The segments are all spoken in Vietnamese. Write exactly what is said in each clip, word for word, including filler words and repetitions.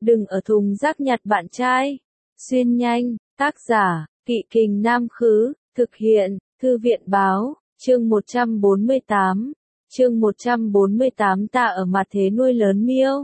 Đừng ở thùng rác nhặt bạn trai. Xuyên nhanh, tác giả, Kỵ Kình Nam Khứ, thực hiện, Thư viện Báo, chương một trăm bốn mươi tám. Chương một trăm bốn mươi tám ta ở mặt thế nuôi lớn miêu.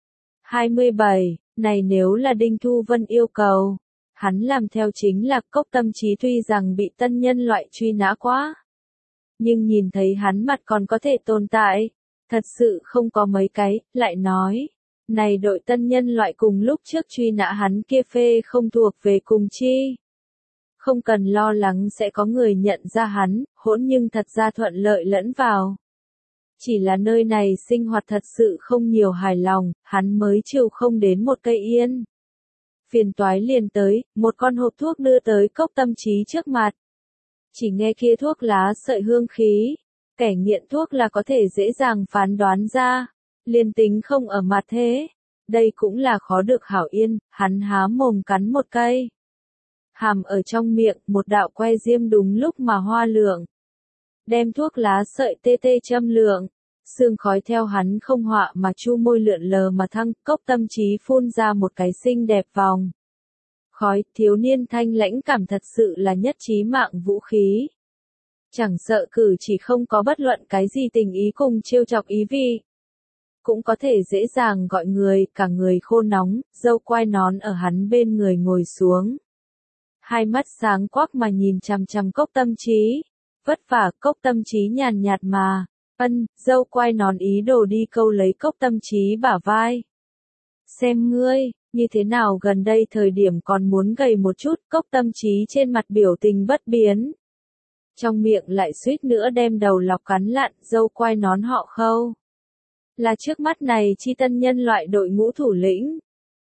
hai mươi bảy, này nếu là Đinh Thu Vân yêu cầu, hắn làm theo chính là Cốc Tâm Chí tuy rằng bị tân nhân loại truy nã quá. Nhưng nhìn thấy hắn mặt còn có thể tồn tại, thật sự không có mấy cái, lại nói. Này đội tân nhân loại cùng lúc trước truy nã hắn kia phê không thuộc về cùng chi. Không cần lo lắng sẽ có người nhận ra hắn, hỗn nhưng thật ra thuận lợi lẫn vào. Chỉ là nơi này sinh hoạt thật sự không nhiều hài lòng, hắn mới chịu không đến một cây yên. Phiền toái liền tới, một con hộp thuốc đưa tới Cốc Tâm Chí trước mặt. Chỉ nghe kia thuốc lá sợi hương khí, kẻ nghiện thuốc là có thể dễ dàng phán đoán ra. Liên tính không ở mặt thế, đây cũng là khó được hảo yên, hắn há mồm cắn một cây. Hàm ở trong miệng, một đạo que diêm đúng lúc mà hoa lượng. Đem thuốc lá sợi tê tê châm lượng, sương khói theo hắn không họa mà chu môi lượn lờ mà thăng, Cốc Tâm Chí phun ra một cái xinh đẹp vòng. Khói, thiếu niên thanh lãnh cảm thật sự là nhất trí mạng vũ khí. Chẳng sợ cử chỉ không có bất luận cái gì tình ý cùng trêu chọc ý vị. Cũng có thể dễ dàng gọi người, cả người khô nóng, dâu quai nón ở hắn bên người ngồi xuống. Hai mắt sáng quắc mà nhìn chằm chằm Cốc Tâm Chí. Vất vả, Cốc Tâm Chí nhàn nhạt mà, ân, dâu quai nón ý đồ đi câu lấy Cốc Tâm Chí bả vai. Xem ngươi, như thế nào gần đây thời điểm còn muốn gầy một chút, Cốc Tâm Chí trên mặt biểu tình bất biến. Trong miệng lại suýt nữa đem đầu lọc cắn lặn, dâu quai nón họ Khâu. Là trước mắt này chi tân nhân loại đội ngũ thủ lĩnh.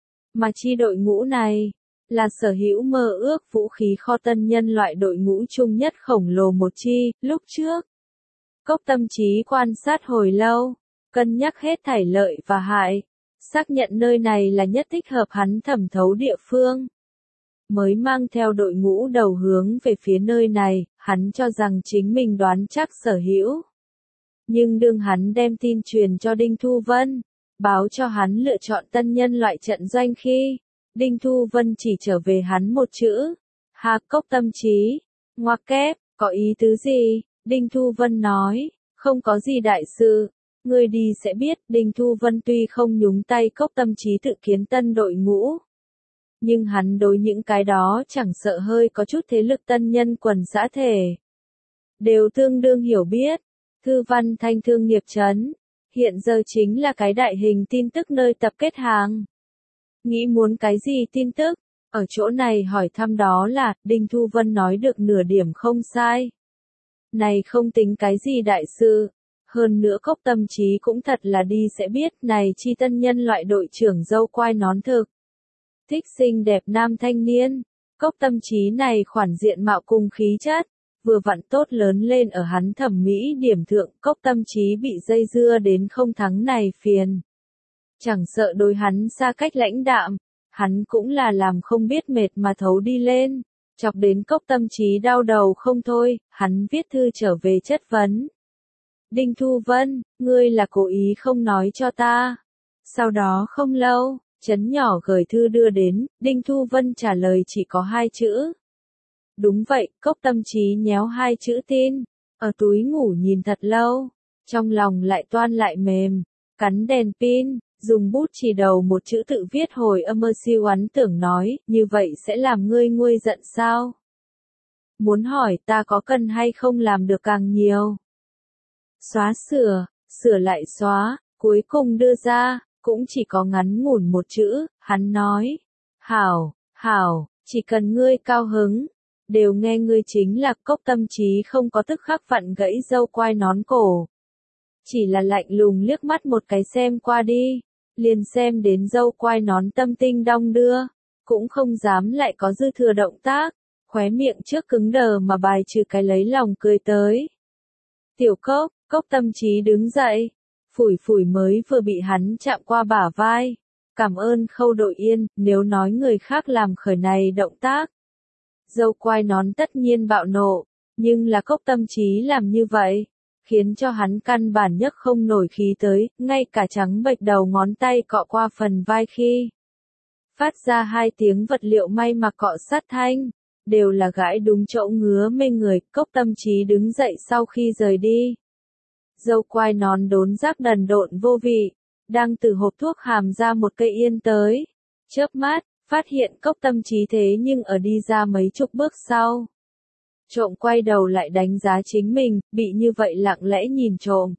Mà chi đội ngũ này, là sở hữu mơ ước vũ khí kho tân nhân loại đội ngũ chung nhất khổng lồ một chi, lúc trước. Cốc Tâm Chí quan sát hồi lâu, cân nhắc hết thảy lợi và hại, xác nhận nơi này là nhất thích hợp hắn thẩm thấu địa phương. Mới mang theo đội ngũ đầu hướng về phía nơi này, hắn cho rằng chính mình đoán chắc sở hữu. Nhưng đương hắn đem tin truyền cho Đinh Thu Vân, báo cho hắn lựa chọn tân nhân loại trận doanh khi, Đinh Thu Vân chỉ trở về hắn một chữ. Hà, Cốc Tâm Chí, ngoặc kép, có ý tứ gì? Đinh Thu Vân nói, không có gì đại sự, ngươi đi sẽ biết. Đinh Thu Vân tuy không nhúng tay Cốc Tâm Chí tự kiến tân đội ngũ. Nhưng hắn đối những cái đó chẳng sợ hơi có chút thế lực tân nhân quần xã thể. Đều tương đương hiểu biết. Thư Văn Thanh thương nghiệp trấn, hiện giờ chính là cái đại hình tin tức nơi tập kết hàng. Nghĩ muốn cái gì tin tức? Ở chỗ này hỏi thăm đó là, Đinh Thu Vân nói được nửa điểm không sai. Này không tính cái gì đại sự. Hơn nữa Cốc Tâm Chí cũng thật là đi sẽ biết này chi tân nhân loại đội trưởng dâu quai nón thực. Thích xinh đẹp nam thanh niên. Cốc Tâm Chí này khoản diện mạo cùng khí chất. Vừa vặn tốt lớn lên ở hắn thẩm mỹ điểm thượng, Cốc Tâm Chí bị dây dưa đến không thắng này phiền. Chẳng sợ đối hắn xa cách lãnh đạm, hắn cũng là làm không biết mệt mà thấu đi lên, chọc đến Cốc Tâm Chí đau đầu không thôi, hắn viết thư trở về chất vấn. Đinh Thu Vân, ngươi là cố ý không nói cho ta. Sau đó không lâu, chấn nhỏ gửi thư đưa đến, Đinh Thu Vân trả lời chỉ có hai chữ. Đúng vậy, Cốc Tâm Chí nhéo hai chữ tin, ở túi ngủ nhìn thật lâu, trong lòng lại toan lại mềm, cắn đèn pin, dùng bút chỉ đầu một chữ tự viết hồi âm mơ siêu ấn tưởng nói, như vậy sẽ làm ngươi nguôi giận sao? Muốn hỏi ta có cần hay không làm được càng nhiều? Xóa sửa, sửa lại xóa, cuối cùng đưa ra, cũng chỉ có ngắn ngủn một chữ, hắn nói, hảo, hảo, chỉ cần ngươi cao hứng. Đều nghe ngươi chính là. Cốc Tâm Chí không có tức khắc vặn gãy dâu quai nón cổ. Chỉ là lạnh lùng liếc mắt một cái xem qua đi, liền xem đến dâu quai nón tâm tinh đong đưa, cũng không dám lại có dư thừa động tác, khóe miệng trước cứng đờ mà bài trừ cái lấy lòng cười tới. Tiểu Cốc, Cốc Tâm Chí đứng dậy, phủi phủi mới vừa bị hắn chạm qua bả vai. Cảm ơn Khâu đội yên, nếu nói người khác làm khởi này động tác. Dâu quai nón tất nhiên bạo nộ, nhưng là Cốc Tâm Chí làm như vậy, khiến cho hắn căn bản nhấc không nổi khí tới, ngay cả trắng bệch đầu ngón tay cọ qua phần vai khi, phát ra hai tiếng vật liệu may mặc cọ sát thanh, đều là gãi đúng chỗ ngứa mê người. Cốc Tâm Trí đứng dậy sau khi rời đi. Dâu quai nón đốn giác đần độn vô vị, đang từ hộp thuốc hàm ra một cây yên tới. Chớp mắt, phát hiện Cốc Tâm Trí thế nhưng ở đi ra mấy chục bước sau. Trộm quay đầu lại đánh giá chính mình, bị như vậy lặng lẽ nhìn trộm.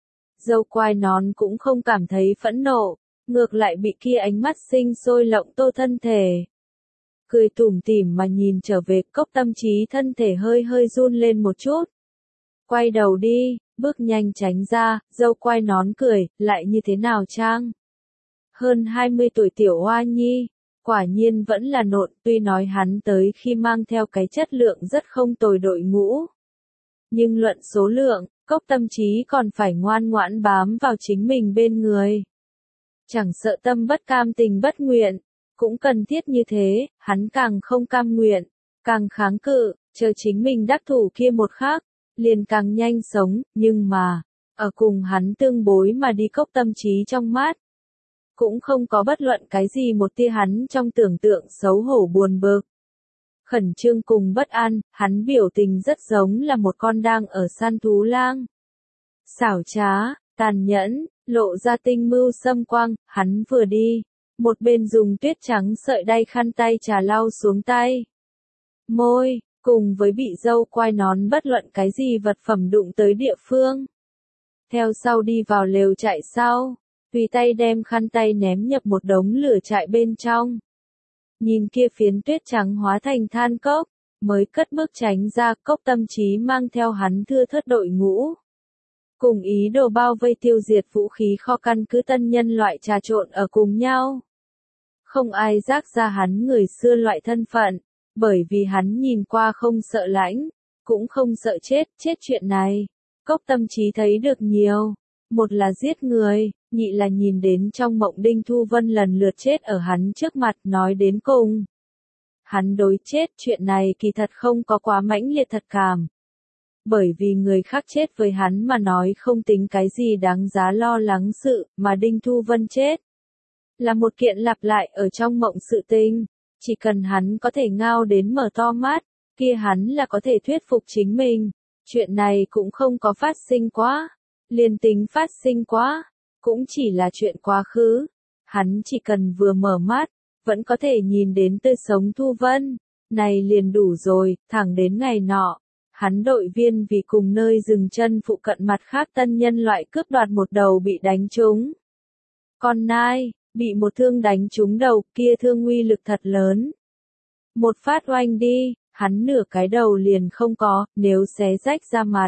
Dâu quai nón cũng không cảm thấy phẫn nộ, ngược lại bị kia ánh mắt sinh sôi lộng tô thân thể. Cười tủm tỉm mà nhìn trở về. Cốc Tâm Trí thân thể hơi hơi run lên một chút. Quay đầu đi, bước nhanh tránh ra. Dâu quai nón cười, lại như thế nào Trang? Hơn hai mươi tuổi tiểu oa nhi, quả nhiên vẫn là nộn. Tuy nói hắn tới khi mang theo cái chất lượng rất không tồi đội ngũ, nhưng luận số lượng, Cốc Tâm Trí còn phải ngoan ngoãn bám vào chính mình bên người. Chẳng sợ tâm bất cam tình bất nguyện, cũng cần thiết như thế. Hắn càng không cam nguyện, càng kháng cự, chờ chính mình đắc thủ kia một khắc, liền càng nhanh sống. Nhưng mà, ở cùng hắn tương bối mà đi Cốc Tâm Trí trong mắt, cũng không có bất luận cái gì một tia hắn trong tưởng tượng xấu hổ buồn bực. Khẩn trương cùng bất an, hắn biểu tình rất giống là một con đang ở săn thú lang. Xảo trá, tàn nhẫn, lộ ra tinh mưu xâm quang. Hắn vừa đi, một bên dùng tuyết trắng sợi đay khăn tay trà lau xuống tay. Môi, cùng với bị dâu quai nón bất luận cái gì vật phẩm đụng tới địa phương. Theo sau đi vào lều trại sau, tùy tay đem khăn tay ném nhập một đống lửa trại bên trong. Nhìn kia phiến tuyết trắng hóa thành than cốc, mới cất bước tránh ra. Cốc Tâm Trí mang theo hắn thưa thớt đội ngũ, cùng ý đồ bao vây tiêu diệt vũ khí kho căn cứ tân nhân loại trà trộn ở cùng nhau. Không ai rác ra hắn người xưa loại thân phận, bởi vì hắn nhìn qua không sợ lãnh, cũng không sợ chết. Chết chuyện này, Cốc Tâm Trí thấy được nhiều. Một là giết người, nhị là nhìn đến trong mộng Đinh Thu Vân lần lượt chết ở hắn trước mặt. Nói đến cùng, hắn đối chết chuyện này kỳ thật không có quá mãnh liệt thật cảm. Bởi vì người khác chết với hắn mà nói không tính cái gì đáng giá lo lắng sự, mà Đinh Thu Vân chết là một kiện lặp lại ở trong mộng sự tình. Chỉ cần hắn có thể ngao đến mở to mắt, kia hắn là có thể thuyết phục chính mình. Chuyện này cũng không có phát sinh quá. Liền tính phát sinh quá, cũng chỉ là chuyện quá khứ. Hắn chỉ cần vừa mở mắt, vẫn có thể nhìn đến tươi sống Thu Vân. Này liền đủ rồi. Thẳng đến ngày nọ, hắn đội viên vì cùng nơi dừng chân phụ cận mặt khác tân nhân loại cướp đoạt một đầu bị đánh trúng. Con nai, bị một thương đánh trúng đầu, kia thương uy lực thật lớn. Một phát oanh đi, hắn nửa cái đầu liền không có, nếu xé rách ra mặt.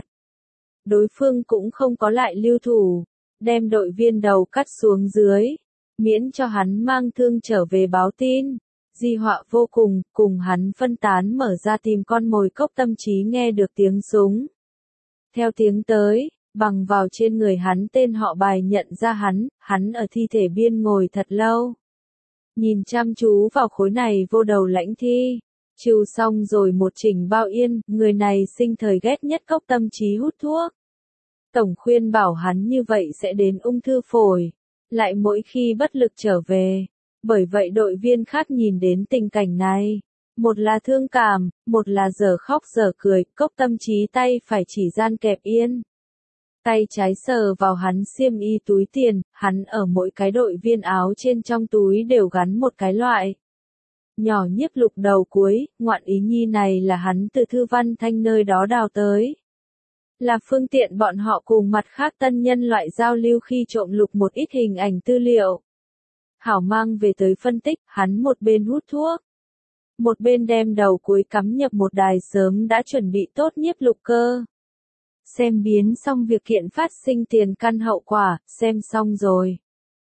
Đối phương cũng không có lại lưu thủ, đem đội viên đầu cắt xuống dưới, miễn cho hắn mang thương trở về báo tin. Di họa vô cùng, cùng hắn phân tán mở ra tìm con mồi. Cốc Tâm Trí nghe được tiếng súng. Theo tiếng tới, bằng vào trên người hắn tên họ bài nhận ra hắn. Hắn ở thi thể biên ngồi thật lâu, nhìn chăm chú vào khối này vô đầu lãnh thi. Trừ xong rồi một chỉnh bao yên, người này sinh thời ghét nhất Cốc Tâm Trí hút thuốc. Tổng khuyên bảo hắn như vậy sẽ đến ung thư phổi, lại mỗi khi bất lực trở về. Bởi vậy đội viên khác nhìn đến tình cảnh này, một là thương cảm, một là dở khóc dở cười. Cốc Tâm Trí tay phải chỉ gian kẹp yên, tay trái sờ vào hắn xiêm y túi tiền. Hắn ở mỗi cái đội viên áo trên trong túi đều gắn một cái loại nhỏ nhiếp lục đầu cuối. Ngoạn ý nhi này là hắn từ Thư Văn Thanh nơi đó đào tới, là phương tiện bọn họ cùng mặt khác tân nhân loại giao lưu khi trộm lục một ít hình ảnh tư liệu. Hảo mang về tới phân tích. Hắn một bên hút thuốc, một bên đem đầu cuối cắm nhập một đài sớm đã chuẩn bị tốt nhiếp lục cơ. Xem biến xong việc kiện phát sinh tiền căn hậu quả, xem xong rồi.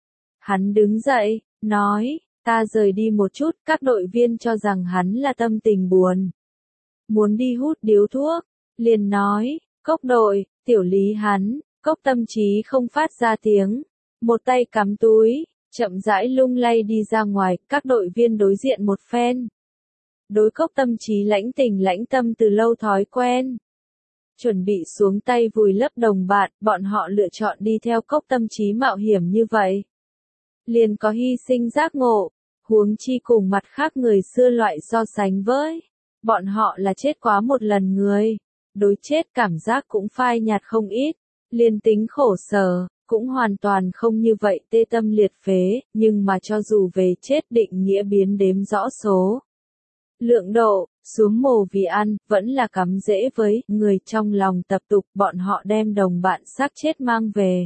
Hắn đứng dậy, nói, ta rời đi một chút. Các đội viên cho rằng hắn là tâm tình buồn, muốn đi hút điếu thuốc, liền nói, Cốc đội, tiểu lý hắn. Cốc Tâm Trí không phát ra tiếng, một tay cắm túi, chậm rãi lung lay đi ra ngoài. Các đội viên đối diện một phen. Đối Cốc Tâm Trí lãnh tình lãnh tâm từ lâu thói quen, chuẩn bị xuống tay vùi lấp đồng bạn. Bọn họ lựa chọn đi theo Cốc Tâm Trí mạo hiểm như vậy, liền có hy sinh giác ngộ. Huống chi cùng mặt khác người xưa loại so sánh với. Bọn họ là chết quá một lần người. Đối chết cảm giác cũng phai nhạt không ít. Liên tính khổ sở, cũng hoàn toàn không như vậy tê tâm liệt phế, nhưng mà cho dù về chết định nghĩa biến đếm rõ số. Lượng độ, xuống mồ vì ăn, vẫn là cắm rễ với người trong lòng tập tục, bọn họ đem đồng bạn xác chết mang về.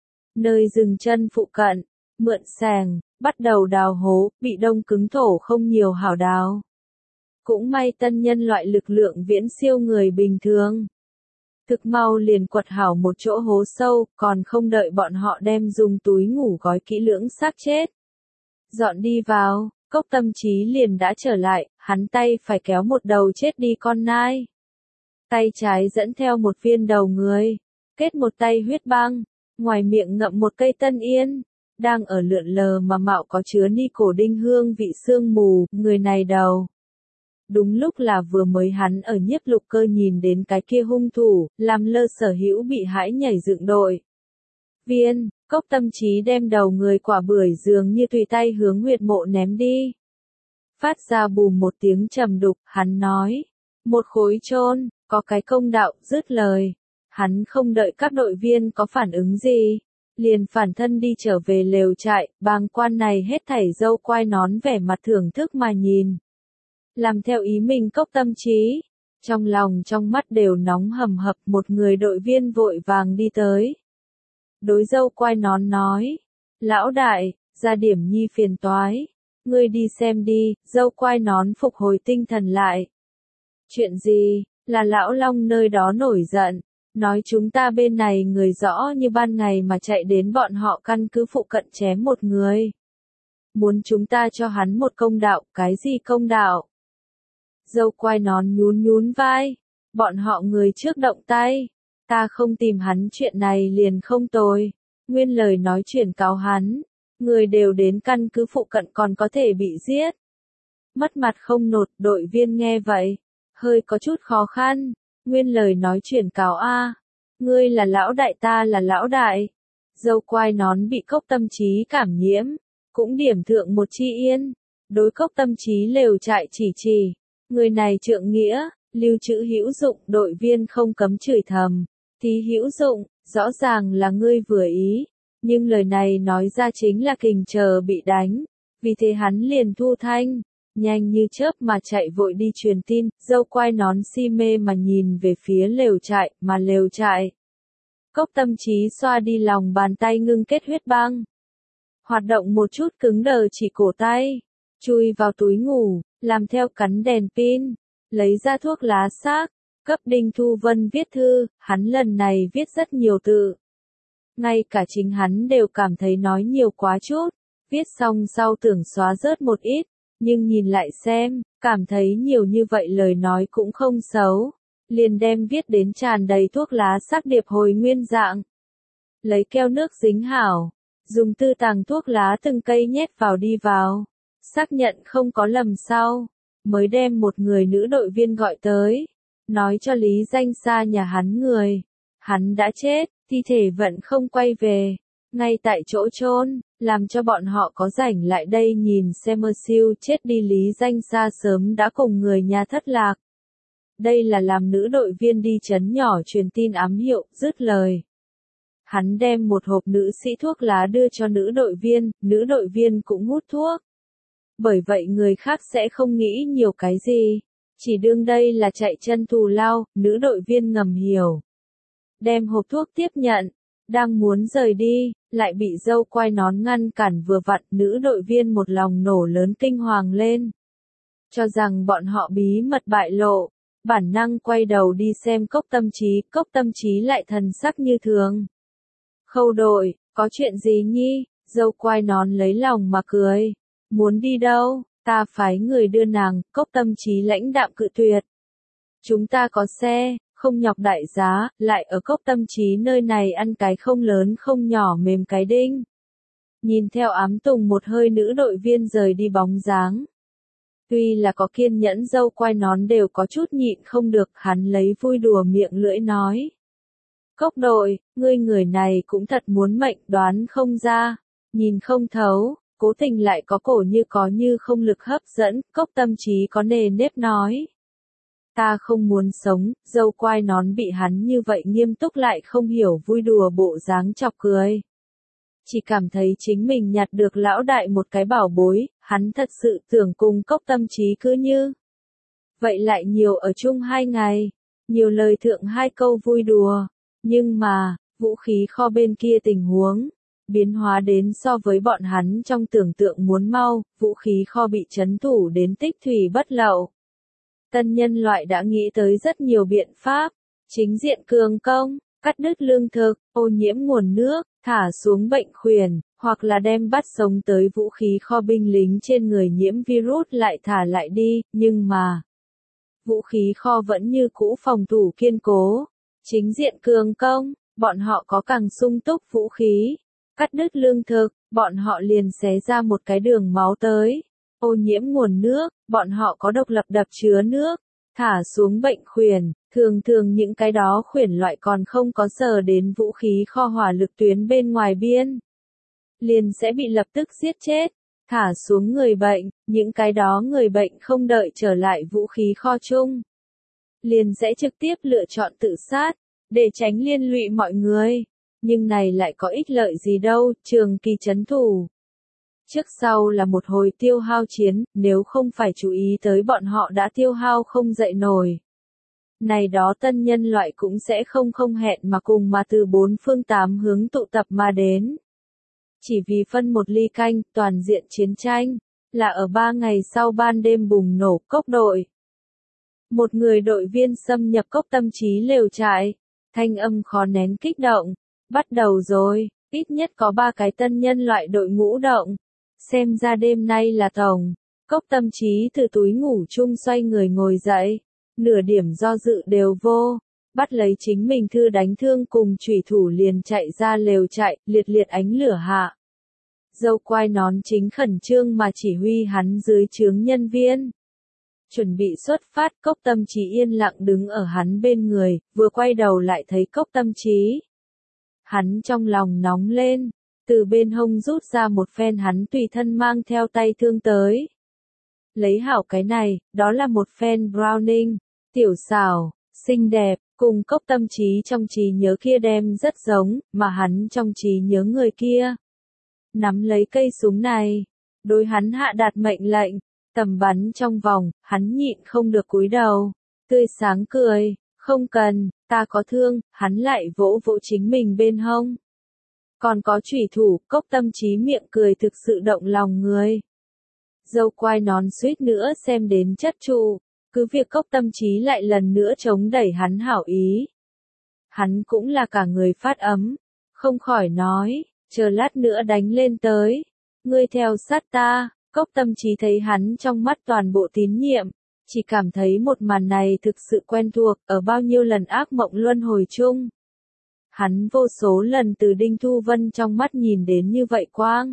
Nơi dừng chân phụ cận, mượn sàng, bắt đầu đào hố, bị đông cứng thổ không nhiều hảo đào. Cũng may tân nhân loại lực lượng viễn siêu người bình thường. Thực mau liền quật hảo một chỗ hố sâu, còn không đợi bọn họ đem dùng túi ngủ gói kỹ lưỡng xác chết. Dọn đi vào, Cốc Tâm Chí liền đã trở lại, hắn tay phải kéo một đầu chết đi con nai. Tay trái dẫn theo một viên đầu người, kết một tay huyết băng, ngoài miệng ngậm một cây tân yên, đang ở lượn lờ mà mạo có chứa ni cổ đinh hương vị sương mù, người này đầu. Đúng lúc là vừa mới hắn ở Nhiếp Lục Cơ nhìn đến cái kia hung thủ, làm lơ sở hữu bị hãi nhảy dựng đội. Viên, Cốc Tâm Chí đem đầu người quả bưởi dường như tùy tay hướng huyệt mộ ném đi. Phát ra bùm một tiếng trầm đục, hắn nói. Một khối chôn, có cái công đạo, dứt lời. Hắn không đợi các đội viên có phản ứng gì. Liền phản thân đi trở về lều trại, bàng quan này hết thảy dâu quai nón vẻ mặt thưởng thức mà nhìn. Làm theo ý mình Cốc Tâm Chí. Trong lòng trong mắt đều nóng hầm hập, một người đội viên vội vàng đi tới. Đối dâu quai nón nói. Lão đại, ra điểm nhi phiền toái. Ngươi đi xem đi, dâu quai nón phục hồi tinh thần lại. Chuyện gì, là lão Long nơi đó nổi giận. Nói chúng ta bên này người rõ như ban ngày mà chạy đến bọn họ căn cứ phụ cận chém một người. Muốn chúng ta cho hắn một công đạo, cái gì công đạo? Dâu quai nón nhún nhún vai. Bọn họ người trước động tay. Ta không tìm hắn chuyện này liền không tồi. Nguyên lời nói chuyển cáo hắn. Người đều đến căn cứ phụ cận còn có thể bị giết. Mất mặt không nột, đội viên nghe vậy. Hơi có chút khó khăn. Nguyên lời nói chuyển cáo A. Ngươi là lão đại ta là lão đại. Dâu quai nón bị Cốc Tâm Chí cảm nhiễm. Cũng điểm thượng một chi yên. Đối Cốc Tâm Chí lều trại chỉ chỉ. Người này trượng nghĩa, lưu trữ hữu dụng, đội viên không cấm chửi thầm. Tí hữu dụng, rõ ràng là ngươi vừa ý. Nhưng lời này nói ra chính là kình chờ bị đánh. Vì thế hắn liền thu thanh. Nhanh như chớp mà chạy vội đi truyền tin, dâu quai nón si mê mà nhìn về phía lều trại, mà lều trại. Cốc Tâm Chí xoa đi lòng bàn tay ngưng kết huyết băng. Hoạt động một chút cứng đờ chỉ cổ tay. Chui vào túi ngủ, làm theo cắn đèn pin. Lấy ra thuốc lá xác, cấp Đinh Thu Vân viết thư, hắn lần này viết rất nhiều tự. Ngay cả chính hắn đều cảm thấy nói nhiều quá chút. Viết xong sau tưởng xóa rớt một ít. Nhưng nhìn lại xem, cảm thấy nhiều như vậy lời nói cũng không xấu. Liền đem viết đến tràn đầy thuốc lá xác điệp hồi nguyên dạng. Lấy keo nước dính hảo. Dùng tư tàng thuốc lá từng cây nhét vào đi vào. Xác nhận không có lầm sau. Mới đem một người nữ đội viên gọi tới. Nói cho Lý Danh Sa nhà hắn người. Hắn đã chết, thi thể vẫn không quay về. Ngay tại chỗ chôn, làm cho bọn họ có rảnh lại đây nhìn xem mơ siêu chết đi Lý Danh Sa sớm đã cùng người nhà thất lạc. Đây là làm nữ đội viên đi chấn nhỏ truyền tin ám hiệu, dứt lời. Hắn đem một hộp nữ sĩ thuốc lá đưa cho nữ đội viên, nữ đội viên cũng hút thuốc. Bởi vậy người khác sẽ không nghĩ nhiều cái gì. Chỉ đương đây là chạy chân thù lao, nữ đội viên ngầm hiểu. Đem hộp thuốc tiếp nhận, đang muốn rời đi, lại bị dâu quai nón ngăn cản vừa vặn, nữ đội viên một lòng nổ lớn kinh hoàng lên. Cho rằng bọn họ bí mật bại lộ, bản năng quay đầu đi xem Cốc Tâm Chí, Cốc Tâm Chí lại thần sắc như thường. Khâu đội, có chuyện gì nhi? Dâu quai nón lấy lòng mà cười. Muốn đi đâu? Ta phái người đưa nàng, Cốc Tâm Chí lãnh đạm cự tuyệt. Chúng ta có xe, không nhọc đại giá, lại ở Cốc Tâm Chí nơi này ăn cái không lớn không nhỏ mềm cái đinh. Nhìn theo ám tùng một hơi nữ đội viên rời đi bóng dáng. Tuy là có kiên nhẫn dâu quai nón đều có chút nhịn không được, hắn lấy vui đùa miệng lưỡi nói. Cốc đội, ngươi người này cũng thật muốn mệnh, đoán không ra, nhìn không thấu, cố tình lại có cổ như có như không lực hấp dẫn, Cốc Tâm Chí có nề nếp nói. Ta không muốn sống, dâu quai nón bị hắn như vậy nghiêm túc lại không hiểu vui đùa bộ dáng chọc cười. Chỉ cảm thấy chính mình nhặt được lão đại một cái bảo bối, hắn thật sự tưởng cùng Cốc Tâm Chí cứ như. Vậy lại nhiều ở chung hai ngày, nhiều lời thượng hai câu vui đùa, nhưng mà, vũ khí kho bên kia tình huống, biến hóa đến so với bọn hắn trong tưởng tượng muốn mau, vũ khí kho bị trấn thủ đến tích thủy bất lậu. Tân nhân loại đã nghĩ tới rất nhiều biện pháp, chính diện cường công, cắt đứt lương thực, ô nhiễm nguồn nước, thả xuống bệnh khuyển, hoặc là đem bắt sống tới vũ khí kho binh lính trên người nhiễm virus lại thả lại đi, nhưng mà vũ khí kho vẫn như cũ phòng thủ kiên cố, chính diện cường công, bọn họ có càng sung túc vũ khí, cắt đứt lương thực, bọn họ liền xé ra một cái đường máu tới. Ô nhiễm nguồn nước, bọn họ có độc lập đập chứa nước, thả xuống bệnh khuyển, thường thường những cái đó khuyển loại còn không có sờ đến vũ khí kho hỏa lực tuyến bên ngoài biên. Liền sẽ bị lập tức giết chết, thả xuống người bệnh, những cái đó người bệnh không đợi trở lại vũ khí kho chung. Liền sẽ trực tiếp lựa chọn tự sát, để tránh liên lụy mọi người. Nhưng này lại có ích lợi gì đâu, trường kỳ trấn thủ. Trước sau là một hồi tiêu hao chiến, nếu không phải chú ý tới bọn họ đã tiêu hao không dậy nổi. Này đó tân nhân loại cũng sẽ không không hẹn mà cùng mà từ bốn phương tám hướng tụ tập mà đến. Chỉ vì phân một ly canh, toàn diện chiến tranh, là ở ba ngày sau ban đêm bùng nổ Cốc đội. Một người đội viên xâm nhập Cốc Tâm Chí lều trại, thanh âm khó nén kích động, bắt đầu rồi, ít nhất có ba cái tân nhân loại đội ngũ động. Xem ra đêm nay là tổng, Cốc Tâm Chí từ túi ngủ chung xoay người ngồi dậy, nửa điểm do dự đều vô, bắt lấy chính mình thư đánh thương cùng chủy thủ liền chạy ra lều trại, liệt liệt ánh lửa hạ. Dâu quai nón chính khẩn trương mà chỉ huy hắn dưới trướng nhân viên. Chuẩn bị xuất phát, Cốc Tâm Chí yên lặng đứng ở hắn bên người, vừa quay đầu lại thấy Cốc Tâm Chí. Hắn trong lòng nóng lên. Từ bên hông rút ra một phen hắn tùy thân mang theo tay thương tới. Lấy hảo cái này, đó là một phen Browning, tiểu xảo, xinh đẹp, cùng Cốc Tâm Chí trong trí nhớ kia đem rất giống, mà hắn trong trí nhớ người kia. Nắm lấy cây súng này, đối hắn hạ đạt mệnh lệnh, tầm bắn trong vòng, hắn nhịn không được cúi đầu, tươi sáng cười, không cần, ta có thương, hắn lại vỗ vỗ chính mình bên hông. Còn có chủy thủ, Cốc Tâm Chí miệng cười thực sự động lòng người. Dâu quai nón suýt nữa xem đến chất trụ, cứ việc Cốc Tâm Chí lại lần nữa chống đẩy hắn hảo ý. Hắn cũng là cả người phát ấm, không khỏi nói, chờ lát nữa đánh lên tới, ngươi theo sát ta. Cốc Tâm Chí thấy hắn trong mắt toàn bộ tín nhiệm, chỉ cảm thấy một màn này thực sự quen thuộc, ở bao nhiêu lần ác mộng luân hồi chung. Hắn vô số lần từ Đinh Thu Vân trong mắt nhìn đến như vậy quang.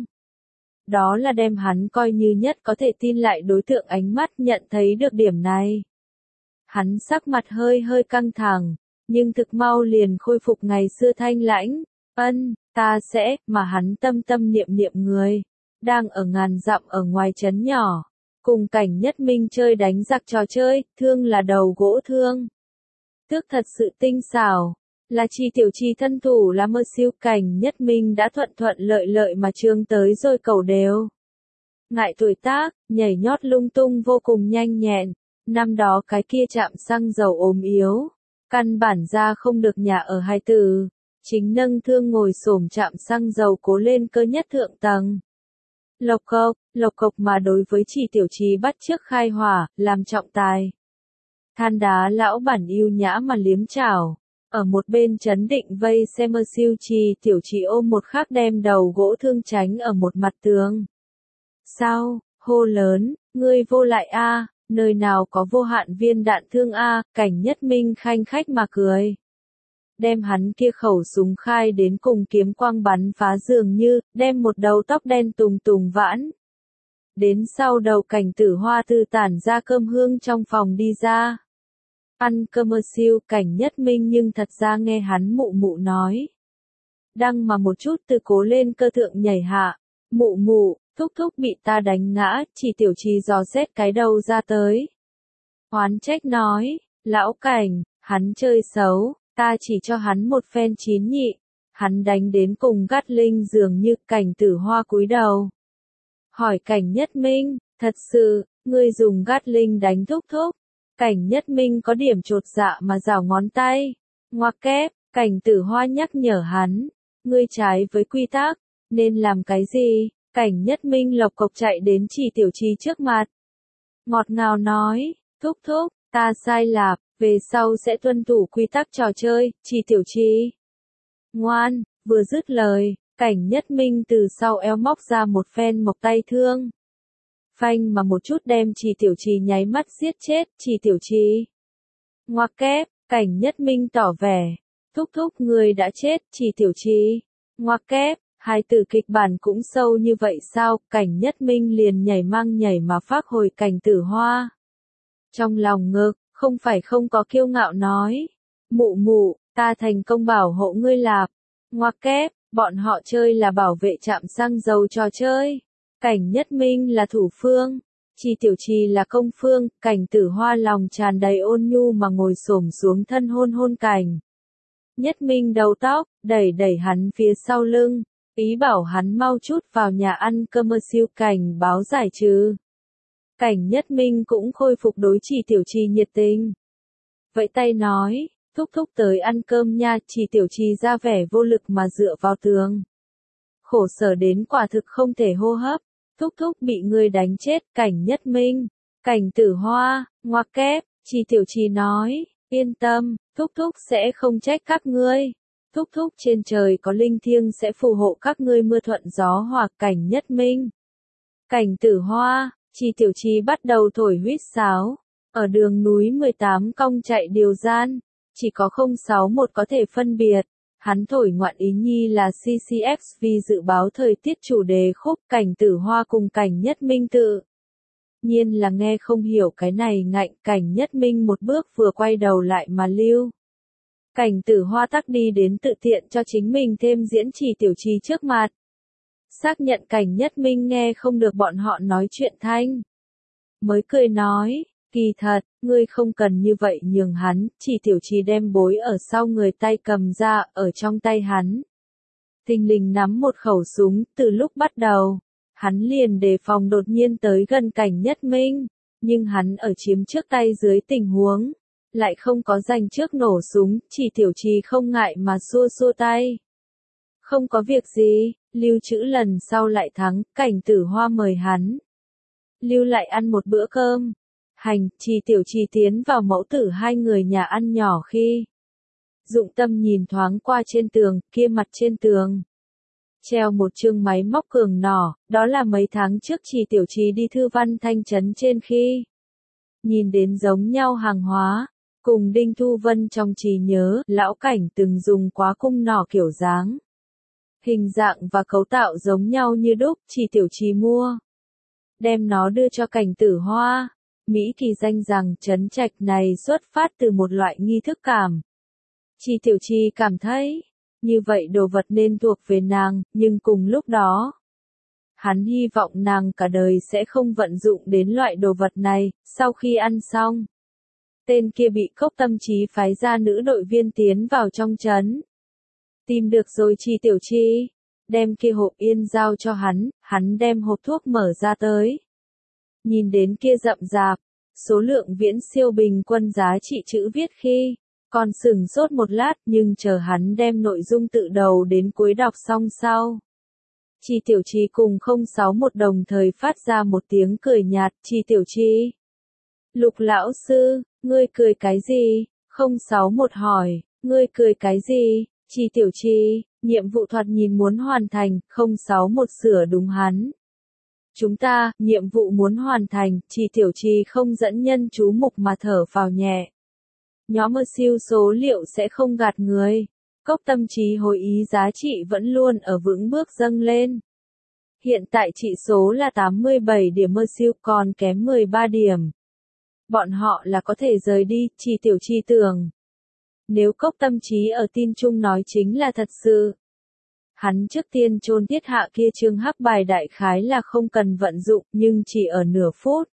Đó là đem hắn coi như nhất có thể tin lại đối tượng ánh mắt nhận thấy được điểm này. Hắn sắc mặt hơi hơi căng thẳng, nhưng thực mau liền khôi phục ngày xưa thanh lãnh, ân, ta sẽ, mà hắn tâm tâm niệm niệm người, đang ở ngàn dặm ở ngoài trấn nhỏ, cùng Cảnh Nhất Minh chơi đánh giặc trò chơi, thương là đầu gỗ thương. Tước thật sự tinh xảo. Là Chi Tiểu Chi thân thủ là mơ siêu Cảnh Nhất Minh đã thuận thuận lợi lợi mà trương tới rồi cầu đều. Ngại tuổi tác, nhảy nhót lung tung vô cùng nhanh nhẹn, năm đó cái kia chạm xăng dầu ốm yếu, căn bản ra không được nhà ở hai từ, chính nâng thương ngồi xổm chạm xăng dầu cố lên cơ nhất thượng tầng. Lộc cộc, lộc cộc mà đối với Chi Tiểu Chi bắt trước khai hỏa, làm trọng tài. Than đá lão bản yêu nhã mà liếm chảo. Ở một bên chấn định vây xem mơ siêu Chi Tiểu Chi ôm một khắc đem đầu gỗ thương tránh ở một mặt tường. Sao, hô lớn, ngươi vô lại a, nơi nào có vô hạn viên đạn thương a, Cảnh Nhất Minh khanh khách mà cười. Đem hắn kia khẩu súng khai đến cùng kiếm quang bắn phá dường như, đem một đầu tóc đen tùng tùng vãn. Đến sau đầu Cảnh Tử Hoa từ tản ra cơm hương trong phòng đi ra. Ăn cơm mơ siêu Cảnh Nhất Minh nhưng thật ra nghe hắn mụ mụ nói. Đăng mà một chút từ cố lên cơ thượng nhảy hạ, mụ mụ, Thúc thúc bị ta đánh ngã, chỉ tiểu trì dò xét cái đầu ra tới. Oán trách nói, lão Cảnh, hắn chơi xấu, ta chỉ cho hắn một phen chín nhị. Hắn đánh đến cùng gắt linh dường như. Cảnh Tử Hoa cúi đầu. Hỏi Cảnh Nhất Minh, thật sự, ngươi dùng gắt linh đánh thúc thúc. Cảnh Nhất Minh có điểm chột dạ mà rảo ngón tay. Ngoặc kép, Cảnh Tử Hoa nhắc nhở hắn, ngươi trái với quy tắc, nên làm cái gì? Cảnh Nhất Minh lộc cộc chạy đến Chỉ Tiểu Trì trước mặt. Ngọt ngào nói, thúc thúc, ta sai lạp, về sau sẽ tuân thủ quy tắc trò chơi. Chỉ Tiểu Trì ngoan. Vừa dứt lời, Cảnh Nhất Minh từ sau eo móc ra một phen mộc tay thương. Phanh mà một chút đem Chỉ Tiểu Trì nháy mắt giết chết. Chỉ Tiểu Trì ngoặc kép, Cảnh Nhất Minh tỏ vẻ, thúc thúc ngươi đã chết. Chỉ Tiểu Trì ngoặc kép, hai từ kịch bản cũng sâu như vậy sao? Cảnh Nhất Minh liền nhảy mang nhảy mà phác hồi Cảnh Tử Hoa. Trong lòng ngực, không phải không có kiêu ngạo nói, mụ mụ, ta thành công bảo hộ ngươi lạp. Ngoặc kép, bọn họ chơi là bảo vệ trạm xăng dầu trò chơi. Cảnh Nhất Minh là thủ phương, Chỉ Tiểu Trì là công phương. Cảnh Tử Hoa lòng tràn đầy ôn nhu mà ngồi xổm xuống thân hôn hôn Cảnh Nhất Minh đầu tóc, đẩy đẩy hắn phía sau lưng, ý bảo hắn mau chút vào nhà ăn cơm. Siêu Cảnh báo giải trừ. Cảnh Nhất Minh cũng khôi phục đối Chỉ Tiểu Trì nhiệt tình. Vẫy tay nói, thúc thúc tới ăn cơm nha. Chỉ Tiểu Trì ra vẻ vô lực mà dựa vào tường. Khổ sở đến quả thực không thể hô hấp. Thúc thúc bị ngươi đánh chết. Cảnh Nhất Minh, Cảnh Tử Hoa, ngoặc kép, Chỉ Tiểu Trì nói, yên tâm, thúc thúc sẽ không trách các ngươi. Thúc thúc trên trời có linh thiêng sẽ phù hộ các ngươi mưa thuận gió hòa. Cảnh Nhất Minh, Cảnh Tử Hoa, Chỉ Tiểu Trì bắt đầu thổi huýt sáo. Ở đường núi mười tám cong chạy điều gian, chỉ có không sáu một có thể phân biệt. Hắn thổi ngoạn ý nhi là xê xê ép vì dự báo thời tiết. Chủ đề khúc Cảnh Tử Hoa cùng Cảnh Nhất Minh tự nhiên là nghe không hiểu cái này ngạnh. Cảnh Nhất Minh một bước vừa quay đầu lại mà lưu. Cảnh Tử Hoa tắc đi đến tự tiện cho chính mình thêm diễn Chỉ Tiểu Trì trước mặt. Xác nhận Cảnh Nhất Minh nghe không được bọn họ nói chuyện thanh. Mới cười nói, kỳ thật, ngươi không cần như vậy nhường hắn. Chỉ Tiểu Trì đem bối ở sau người tay cầm ra, ở trong tay hắn. Thình lình nắm một khẩu súng. Từ lúc bắt đầu, hắn liền đề phòng đột nhiên tới gần Cảnh Nhất Minh. Nhưng hắn ở chiếm trước tay dưới tình huống, lại không có giành trước nổ súng. Chỉ Tiểu Trì không ngại mà xua xua tay. Không có việc gì, lưu trữ lần sau lại thắng. Cảnh Tử Hoa mời hắn lưu lại ăn một bữa cơm. Hành. Chỉ Tiểu Trì tiến vào mẫu tử hai người nhà ăn nhỏ khi dụng tâm nhìn thoáng qua trên tường, kia mặt trên tường treo một chương máy móc cường nỏ. Đó là mấy tháng trước Chỉ Tiểu Trì đi Thư Văn Thanh trấn trên khi nhìn đến giống nhau hàng hóa. Cùng Đinh Thu Vân trong trí nhớ, lão Cảnh từng dùng quá cung nỏ kiểu dáng, hình dạng và cấu tạo giống nhau như đúc. Chỉ Tiểu Trì mua, đem nó đưa cho Cảnh Tử Hoa. Mỹ kỳ danh rằng trấn trạch này xuất phát từ một loại nghi thức cảm. Chỉ Tiểu Trì cảm thấy, như vậy đồ vật nên thuộc về nàng, nhưng cùng lúc đó, hắn hy vọng nàng cả đời sẽ không vận dụng đến loại đồ vật này. Sau khi ăn xong, tên kia bị Cốc Tâm Trí phái ra nữ đội viên tiến vào trong trấn. Tìm được rồi Chỉ Tiểu Trì, đem kia hộp yên giao cho hắn. Hắn đem hộp thuốc mở ra tới. Nhìn đến kia rậm rạp, số lượng viễn siêu bình quân giá trị chữ viết khi, còn sửng sốt một lát. Nhưng chờ hắn đem nội dung từ đầu đến cuối đọc xong sau, Chỉ Tiểu Trì cùng không sáu một đồng thời phát ra một tiếng cười nhạt. Chỉ Tiểu Trì, Lục lão sư, ngươi cười cái gì? không sáu một hỏi, ngươi cười cái gì? Chỉ Tiểu Trì, nhiệm vụ thoạt nhìn muốn hoàn thành. không sáu một sửa đúng hắn. Chúng ta, nhiệm vụ muốn hoàn thành. Chỉ Tiểu Trì không dẫn nhân chú mục mà thở phào nhẹ. Nhóm mơ siêu số liệu sẽ không gạt người. Cốc Tâm Trí hồi ý giá trị vẫn luôn ở vững bước dâng lên. Hiện tại chỉ số là tám mươi bảy điểm, mơ siêu còn kém mười ba điểm. Bọn họ là có thể rời đi. Chỉ Tiểu Trì tưởng, nếu Cốc Tâm Trí ở tin chung nói chính là thật sự, Hắn trước tiên chôn thiết hạ kia chương hắc bài đại khái là không cần vận dụng, nhưng chỉ ở nửa phút.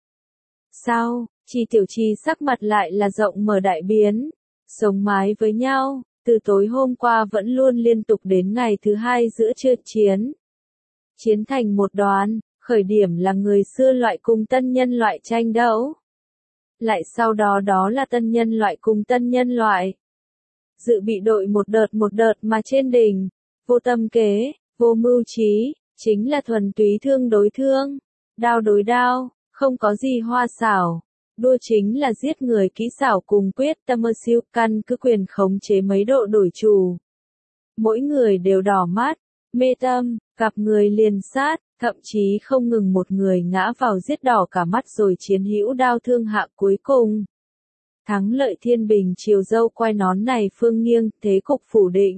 Sau, Chi Tiểu Chi sắc mặt lại là rộng mở đại biến. Sống mái với nhau, từ tối hôm qua vẫn luôn liên tục đến ngày thứ hai giữa trưa chiến. Chiến thành một đoàn, khởi điểm là người xưa loại cùng tân nhân loại tranh đấu. Lại sau đó đó là tân nhân loại cùng tân nhân loại. Dự bị đội một đợt một đợt mà trên đỉnh, vô tâm kế, vô mưu trí, chính là thuần túy thương đối thương, đao đối đao, không có gì hoa xảo. Đua chính là giết người kỹ xảo cùng quyết tâm mơ siêu căn cứ quyền khống chế mấy độ đổi chủ. Mỗi người đều đỏ mắt, mê tâm, gặp người liền sát, thậm chí không ngừng một người ngã vào giết đỏ cả mắt rồi chiến hữu đao thương hạ cuối cùng. Thắng lợi thiên bình chiều dâu quai nón này phương nghiêng, thế cục phủ định.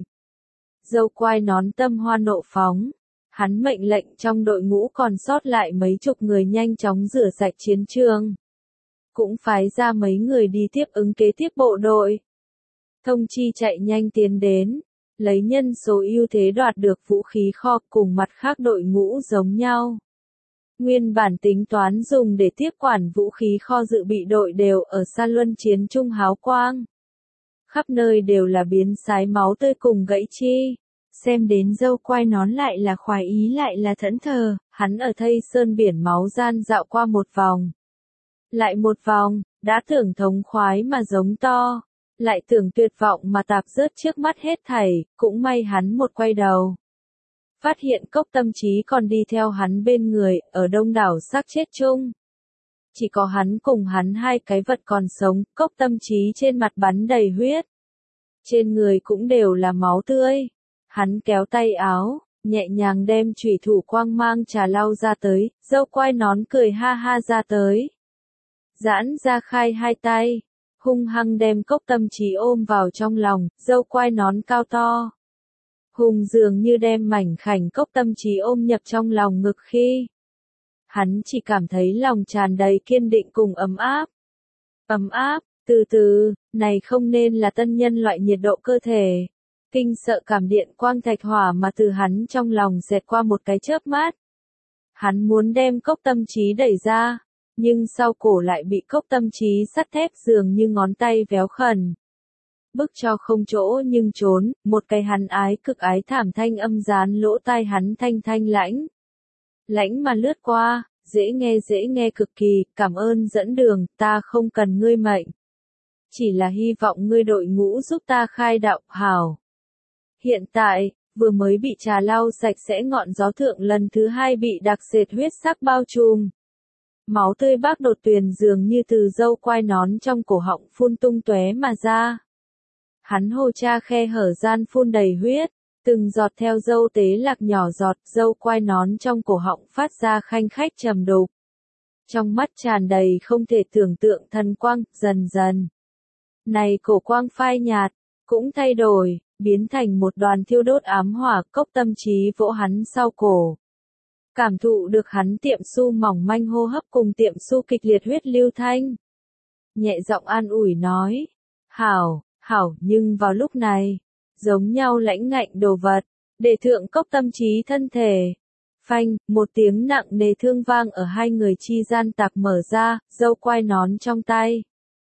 Dâu quai nón tâm hoa nộ phóng. Hắn mệnh lệnh trong đội ngũ còn sót lại mấy chục người nhanh chóng rửa sạch chiến trường. Cũng phái ra mấy người đi tiếp ứng kế tiếp bộ đội. Thông chi chạy nhanh tiến đến, lấy nhân số ưu thế đoạt được vũ khí kho cùng mặt khác đội ngũ giống nhau. Nguyên bản tính toán dùng để tiếp quản vũ khí kho dự bị đội đều ở xa luân chiến trung háo quang. Khắp nơi đều là biến sái máu tươi cùng gãy chi. Xem đến dâu quai nón lại là khoái ý lại là thẫn thờ, hắn ở thây sơn biển máu gian dạo qua một vòng. Lại một vòng, đã tưởng thống khoái mà giống to, lại tưởng tuyệt vọng mà tạp rớt trước mắt hết thảy, cũng may hắn một quay đầu. Phát hiện cốc tâm trí còn đi theo hắn bên người, ở đông đảo xác chết chung. Chỉ có hắn cùng hắn hai cái vật còn sống, cốc tâm trí trên mặt bắn đầy huyết. Trên người cũng đều là máu tươi. Hắn kéo tay áo, nhẹ nhàng đem chủy thủ quang mang trà lau ra tới, dâu quai nón cười ha ha ra tới. Giãn ra khai hai tay, hung hăng đem cốc tâm trí ôm vào trong lòng, dâu quai nón cao to. Hùng dường như đem mảnh khảnh cốc tâm trí ôm nhập trong lòng ngực khi. Hắn chỉ cảm thấy lòng tràn đầy kiên định cùng ấm áp. Ấm áp, từ từ, này không nên là tân nhân loại nhiệt độ cơ thể. Kinh sợ cảm điện quang thạch hỏa mà từ hắn trong lòng xẹt qua một cái chớp mắt. Hắn muốn đem cốc tâm trí đẩy ra, nhưng sau cổ lại bị cốc tâm trí sắt thép dường như ngón tay véo khẩn. Bức cho không chỗ nhưng trốn, một cái hắn ái cực ái thảm thanh âm dán lỗ tai hắn thanh thanh lãnh. Lãnh mà lướt qua, dễ nghe dễ nghe cực kỳ, cảm ơn dẫn đường, ta không cần ngươi mệnh. Chỉ là hy vọng ngươi đội ngũ giúp ta khai đạo, hảo. Hiện tại, vừa mới bị trà lau sạch sẽ ngọn gió thượng lần thứ hai bị đặc sệt huyết sắc bao trùm. Máu tươi bác đột tuyền dường như từ dâu quai nón trong cổ họng phun tung tóe mà ra. Hắn hô cha khe hở gian phun đầy huyết, từng giọt theo dâu tế lạc nhỏ giọt, dâu quai nón trong cổ họng phát ra khanh khách trầm đục. Trong mắt tràn đầy không thể tưởng tượng thần quang, dần dần. Này cổ quang phai nhạt, cũng thay đổi, biến thành một đoàn thiêu đốt ám hỏa, cốc tâm trí vỗ hắn sau cổ. Cảm thụ được hắn tiệm su mỏng manh hô hấp cùng tiệm su kịch liệt huyết lưu thanh. Nhẹ giọng an ủi nói, hảo, hảo, nhưng vào lúc này, giống nhau lãnh ngạnh đồ vật, để thượng cốc tâm trí thân thể. Phanh, một tiếng nặng nề thương vang ở hai người chi gian tạc mở ra, dâu quai nón trong tay.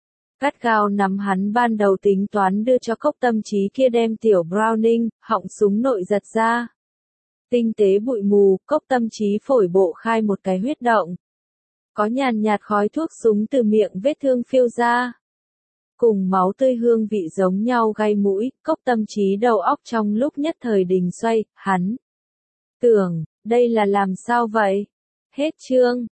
Gắt gao nắm hắn ban đầu tính toán đưa cho cốc tâm trí kia đem tiểu Browning, họng súng nội giật ra. Tinh tế bụi mù, cốc tâm trí phổi bộ khai một cái huyết động. Có nhàn nhạt khói thuốc súng từ miệng vết thương phiêu ra. Cùng máu tươi hương vị giống nhau gai mũi, cốc tâm trí đầu óc trong lúc nhất thời đình xoay, hắn. Tưởng, đây là làm sao vậy? Hết chương.